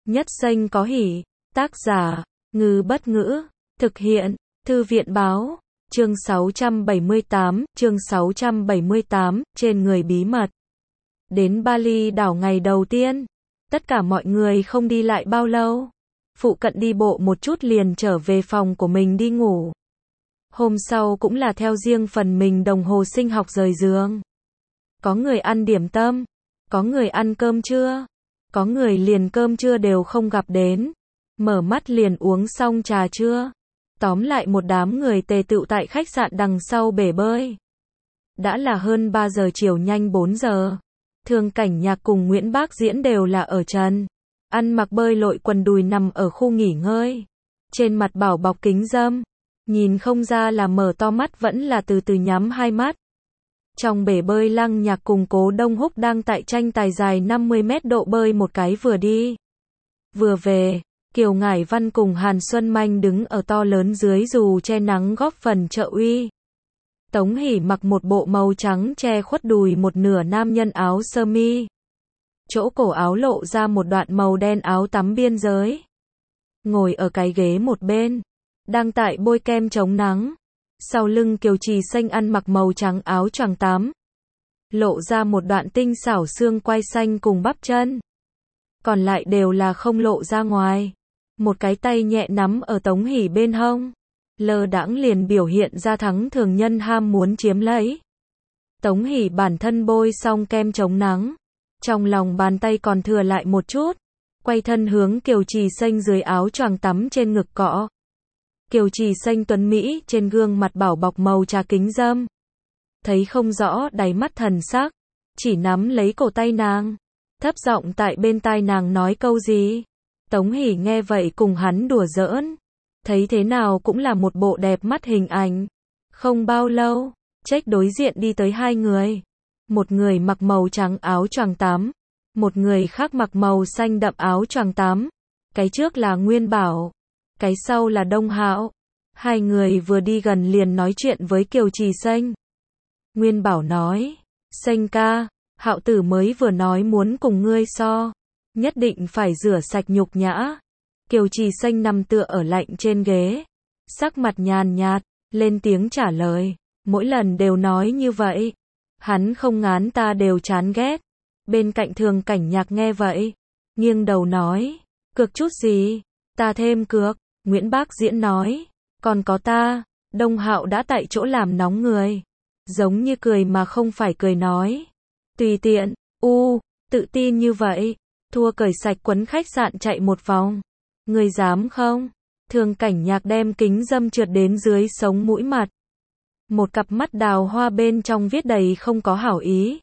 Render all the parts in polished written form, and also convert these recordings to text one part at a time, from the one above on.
Nhất Xanh có hỉ. Tác giả, Ngư Bất Ngữ. Thực hiện, Thư viện Báo. Chương 678, trên người bí mật. Đến Bali đảo ngày đầu tiên, tất cả mọi người không đi lại bao lâu. Phụ Cận đi bộ một chút liền trở về phòng của mình đi ngủ. Hôm sau cũng là theo riêng phần mình đồng hồ sinh học rời giường. Có người ăn điểm tâm, có người ăn cơm trưa, có người liền cơm trưa đều không gặp đến, mở mắt liền uống xong trà trưa. Tóm lại một đám người tề tựu tại khách sạn đằng sau bể bơi. Đã là hơn 3 giờ chiều nhanh 4 giờ. Thường Cảnh Nhạc cùng Nguyễn Bác Diễn đều là ở trần. Ăn mặc bơi lội quần đùi nằm ở khu nghỉ ngơi. Trên mặt bảo bọc kính râm. Nhìn không ra là mở to mắt vẫn là từ từ nhắm hai mắt. Trong bể bơi Lăng Nhạc cùng Cố Đông Húc đang tại tranh tài dài 50 mét độ bơi một cái vừa đi vừa về. Kiều Ngải Văn cùng Hàn Xuân Manh đứng ở to lớn dưới dù che nắng góp phần trợ uy. Tống Hỷ mặc một bộ màu trắng che khuất đùi một nửa nam nhân áo sơ mi. Chỗ cổ áo lộ ra một đoạn màu đen áo tắm biên giới. Ngồi ở cái ghế một bên, đang tại bôi kem chống nắng. Sau lưng Kiều Trì Xanh ăn mặc màu trắng áo choàng tắm. Lộ ra một đoạn tinh xảo xương quai xanh cùng bắp chân. Còn lại đều là không lộ ra ngoài. Một cái tay nhẹ nắm ở Tống Hỷ bên hông. Lơ đãng liền biểu hiện ra thắng thường nhân ham muốn chiếm lấy. Tống Hỷ bản thân bôi xong kem chống nắng. Trong lòng bàn tay còn thừa lại một chút. Quay thân hướng Kiều Trì Xanh dưới áo choàng tắm trên ngực cọ. Kiều Trì Xanh tuấn Mỹ trên gương mặt bảo bọc màu trà kính râm. Thấy không rõ đáy mắt thần sắc. Chỉ nắm lấy cổ tay nàng. Thấp giọng tại bên tai nàng nói câu gì. Tống Hỷ nghe vậy cùng hắn đùa giỡn. Thấy thế nào cũng là một bộ đẹp mắt hình ảnh. Không bao lâu, Trách đối diện đi tới hai người. Một người mặc màu trắng áo choàng tắm. Một người khác mặc màu xanh đậm áo choàng tắm. Cái trước là Nguyên Bảo. Cái sau là Đông Hạo. Hai người vừa đi gần liền nói chuyện với Kiều Trì Xanh. Nguyên Bảo nói. Xanh ca, Hạo tử mới vừa nói muốn cùng ngươi so. Nhất định phải rửa sạch nhục nhã. Kiều Trì Xanh nằm tựa ở lạnh trên ghế. Sắc mặt nhàn nhạt, lên tiếng trả lời. Mỗi lần đều nói như vậy. Hắn không ngán ta đều chán ghét. Bên cạnh Thường Cảnh Nhạc nghe vậy. Nghiêng đầu nói. Cược chút gì? Ta thêm cược. Nguyễn Bác Diễn nói. Còn có ta. Đông Hạo đã tại chỗ làm nóng người. Giống như cười mà không phải cười nói. Tùy tiện. Tự tin như vậy. Thua cởi sạch quấn khách sạn chạy một vòng. Người dám không? Thường Cảnh Nhạc đem kính dâm trượt đến dưới sống mũi mặt. Một cặp mắt đào hoa bên trong viết đầy không có hảo ý.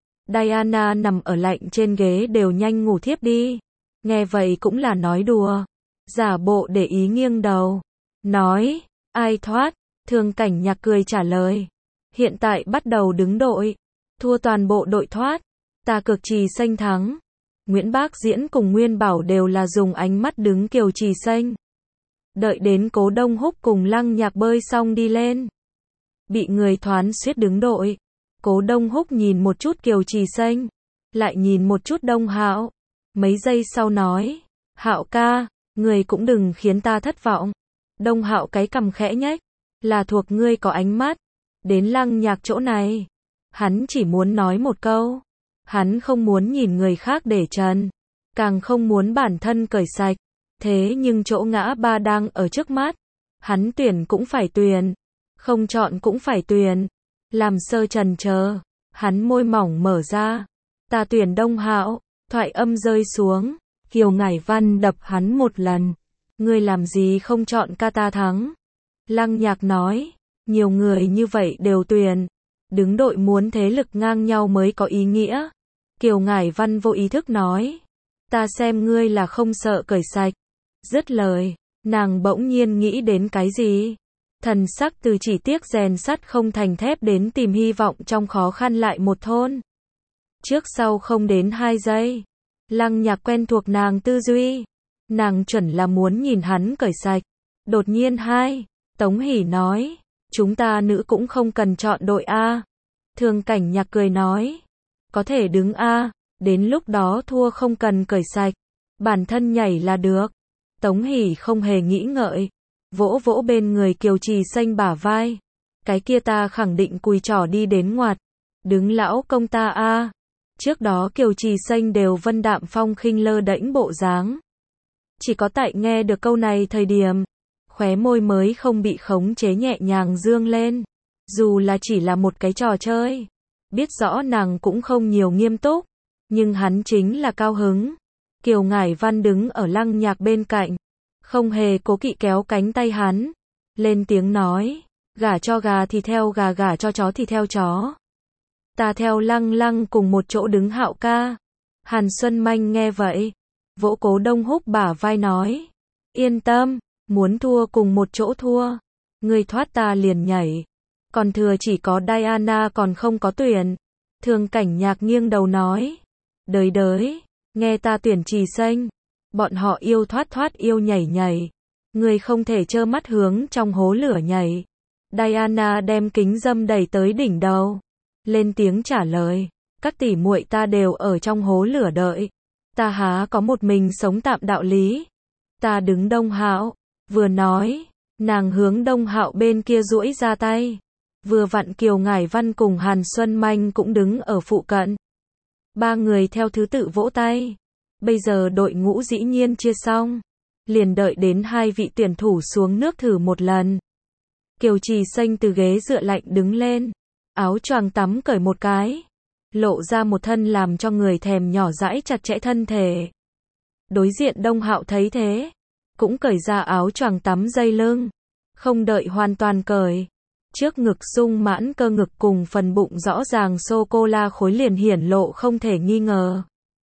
Diana nằm ở lạnh trên ghế đều nhanh ngủ thiếp đi. Nghe vậy cũng là nói đùa. Giả bộ để ý nghiêng đầu. Nói, ai thoát? Thường Cảnh Nhạc cười trả lời. Hiện tại bắt đầu đứng đội. Thua toàn bộ đội thoát. Ta Cực Trì Xanh thắng. Nguyễn Bác Diễn cùng Nguyên Bảo đều là dùng ánh mắt đứng Kiều Trì Xanh. Đợi đến Cố Đông Húc cùng Lăng Nhạc bơi xong đi lên. Bị người thoán suýt đứng đội. Cố Đông Húc nhìn một chút Kiều Trì Xanh. Lại nhìn một chút Đông Hạo. Mấy giây sau nói. Hạo ca, người cũng đừng khiến ta thất vọng. Đông Hạo cái cằm khẽ nhếch. Là thuộc ngươi có ánh mắt. Đến Lăng Nhạc chỗ này. Hắn chỉ muốn nói một câu. Hắn không muốn nhìn người khác để trần. Càng không muốn bản thân cởi sạch. Thế nhưng chỗ ngã ba đang ở trước mắt. Hắn tuyển cũng phải tuyển. Không chọn cũng phải tuyển. Làm sơ trần chờ. Hắn môi mỏng mở ra. Ta tuyển Đông Hạo. Thoại âm rơi xuống. Kiều Ngải Văn đập hắn một lần. Ngươi làm gì không chọn ca ta thắng. Lăng Nhạc nói. Nhiều người như vậy đều tuyển. Đứng đội muốn thế lực ngang nhau mới có ý nghĩa. Kiều Ngải Văn vô ý thức nói. Ta xem ngươi là không sợ cởi sạch. Dứt lời, nàng bỗng nhiên nghĩ đến cái gì. Thần sắc từ chỉ tiếc rèn sắt không thành thép đến tìm hy vọng trong khó khăn lại một thôn. Trước sau không đến 2 giây. Lăng Nhạc quen thuộc nàng tư duy. Nàng chuẩn là muốn nhìn hắn cởi sạch. Đột nhiên Tống Hỷ nói. Chúng ta nữ cũng không cần chọn đội A. Thường Cảnh Nhạc cười nói. Có thể đứng A. Đến lúc đó thua không cần cởi sạch. bản thân nhảy là được. Tống Hỷ không hề nghĩ ngợi, vỗ vỗ bên người Kiều Trì Xanh bả vai. Cái kia ta khẳng định cùi trỏ đi đến ngoặt. Đứng lão công ta a. Trước đó Kiều Trì Xanh đều vân đạm phong khinh lơ đễnh bộ dáng. Chỉ có tại nghe được câu này thời điểm, khóe môi mới không bị khống chế nhẹ nhàng dương lên. Dù là chỉ là một cái trò chơi, biết rõ nàng cũng không nhiều nghiêm túc, nhưng hắn chính là cao hứng. Kiều Ngải Văn đứng ở Lăng Nhạc bên cạnh, không hề cố kỵ kéo cánh tay hắn, lên tiếng nói, gả cho gà thì theo gà, gả cho chó thì theo chó. Ta theo Lăng Lăng cùng một chỗ đứng Hạo ca. Hàn Xuân Manh nghe vậy, vỗ Cố Đông Húc bả vai nói, yên tâm, muốn thua cùng một chỗ thua, ngươi thoát ta liền nhảy. Còn thừa chỉ có Diana còn không có tuyển. Thường Cảnh Nhạc nghiêng đầu nói, đới đới, nghe ta tuyển Trì Xanh, bọn họ yêu thoát thoát yêu nhảy nhảy, ngươi không thể trơ mắt hướng trong hố lửa nhảy. Diana đem kính dâm đẩy tới đỉnh đầu, lên tiếng trả lời, các tỷ muội ta đều ở trong hố lửa đợi, ta há có một mình sống tạm đạo lý. Ta đứng Đông Hạo. Vừa nói, nàng hướng Đông Hạo bên kia duỗi ra tay. Vừa vặn Kiều Ngải Văn cùng Hàn Xuân Manh cũng đứng ở phụ cận. Ba người theo thứ tự vỗ tay. Bây giờ đội ngũ dĩ nhiên chia xong, liền đợi đến hai vị tuyển thủ xuống nước thử một lần. Kiều Trì Xanh từ ghế dựa lạnh đứng lên, áo choàng tắm cởi một cái, lộ ra một thân làm cho người thèm nhỏ dãi chặt chẽ thân thể. Đối diện Đông Hạo thấy thế, cũng cởi ra áo choàng tắm dây lưng, không đợi hoàn toàn cởi. Trước ngực sung mãn cơ ngực cùng phần bụng rõ ràng sô-cô-la khối liền hiển lộ không thể nghi ngờ.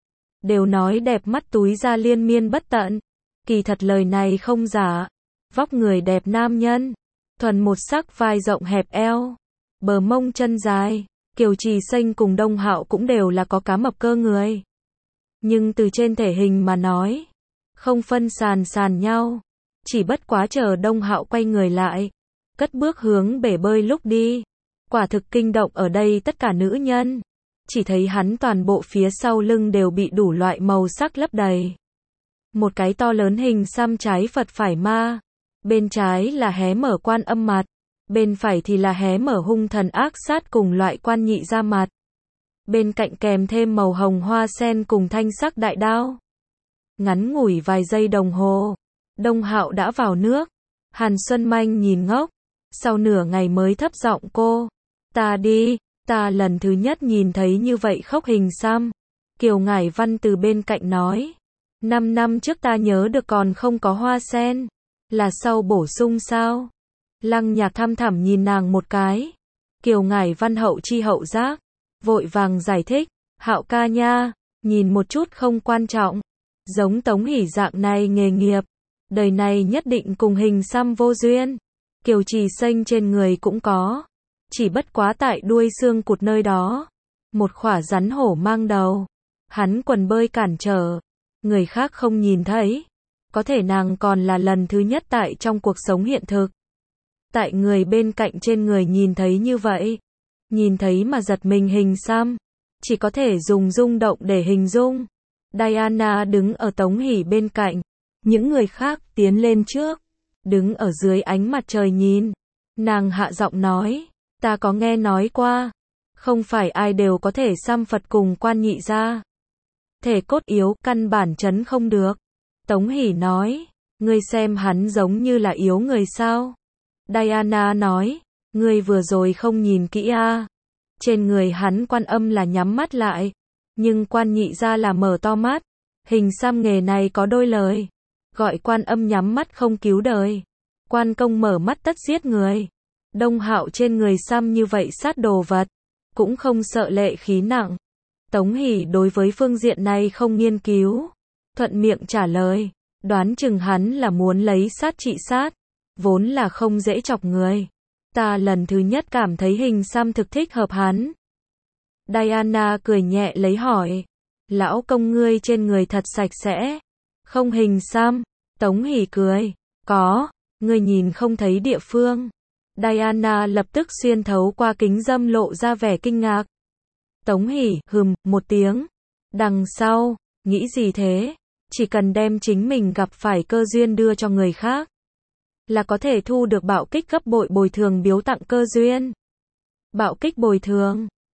Đều nói đẹp mắt túi ra liên miên bất tận, kỳ thật lời này không giả. Vóc người đẹp nam nhân, thuần một sắc vai rộng hẹp eo, bờ mông chân dài, Kiều Trì Xanh cùng Đông Hạo cũng đều là có cá mập cơ người. Nhưng từ trên thể hình mà nói, không phân sàn nhau. Chỉ bất quá chờ Đông Hạo quay người lại, cất bước hướng bể bơi lúc đi, quả thực kinh động ở đây tất cả nữ nhân. Chỉ thấy hắn toàn bộ phía sau lưng đều bị đủ loại màu sắc lấp đầy. Một cái to lớn hình xăm trái Phật phải ma, bên trái là hé mở Quan Âm mặt, bên phải thì là hé mở hung thần ác sát cùng loại quan nhị ra mặt. Bên cạnh kèm thêm màu hồng hoa sen cùng thanh sắc đại đao. Ngắn ngủi vài giây đồng hồ, Đông Hạo đã vào nước. Hàn Xuân Manh nhìn ngốc, sau nửa ngày mới thấp giọng cô, ta đi, ta lần thứ nhất nhìn thấy như vậy khóc hình xăm. Kiều Ngải Văn từ bên cạnh nói, 5 năm trước ta nhớ được còn không có hoa sen, là sau bổ sung sao? Lăng Nhạc thăm thẳm nhìn nàng một cái. Kiều Ngải Văn hậu chi hậu giác, vội vàng giải thích, Hạo ca nha, nhìn một chút không quan trọng. Giống Tống Hỷ dạng này nghề nghiệp, đời này nhất định cùng hình xăm vô duyên. Kiều Trì Xanh trên người cũng có, chỉ bất quá tại đuôi xương cụt nơi đó, một khỏa rắn hổ mang đầu. Hắn quần bơi cản trở, người khác không nhìn thấy. Có thể nàng còn là lần thứ nhất tại trong cuộc sống hiện thực. Tại người bên cạnh trên người nhìn thấy như vậy, nhìn thấy mà giật mình hình xăm, chỉ có thể dùng rung động để hình dung. Diana đứng ở Tống Hỷ bên cạnh, những người khác tiến lên trước, đứng ở dưới ánh mặt trời nhìn. Nàng hạ giọng nói, ta có nghe nói qua, không phải ai đều có thể xăm Phật cùng quan nhị ra. Thể cốt yếu, căn bản chấn không được. Tống Hỷ nói, ngươi xem hắn giống như là yếu người sao? Diana nói, ngươi vừa rồi không nhìn kỹ a. Trên người hắn Quan Âm là nhắm mắt lại, nhưng quan nhị ra là mở to mắt. Hình xăm nghề này có đôi lời, gọi Quan Âm nhắm mắt không cứu đời, Quan Công mở mắt tất giết người. Đông Hạo trên người xăm như vậy sát đồ vật, cũng không sợ lệ khí nặng. Tống Hỷ đối với phương diện này không nghiên cứu, thuận miệng trả lời, đoán chừng hắn là muốn lấy sát trị sát, vốn là không dễ chọc người. Ta lần thứ nhất cảm thấy hình xăm thực thích hợp hắn. Diana cười nhẹ lấy hỏi, lão công ngươi trên người thật sạch sẽ, không hình xăm? Tống Hỷ cười, có, ngươi nhìn không thấy địa phương. Diana lập tức xuyên thấu qua kính dâm lộ ra vẻ kinh ngạc. Tống Hỷ hừm một tiếng, đằng sau, nghĩ gì thế? Chỉ cần đem chính mình gặp phải cơ duyên đưa cho người khác, là có thể thu được bạo kích gấp bội bồi thường biếu tặng cơ duyên. Bạo kích bồi thường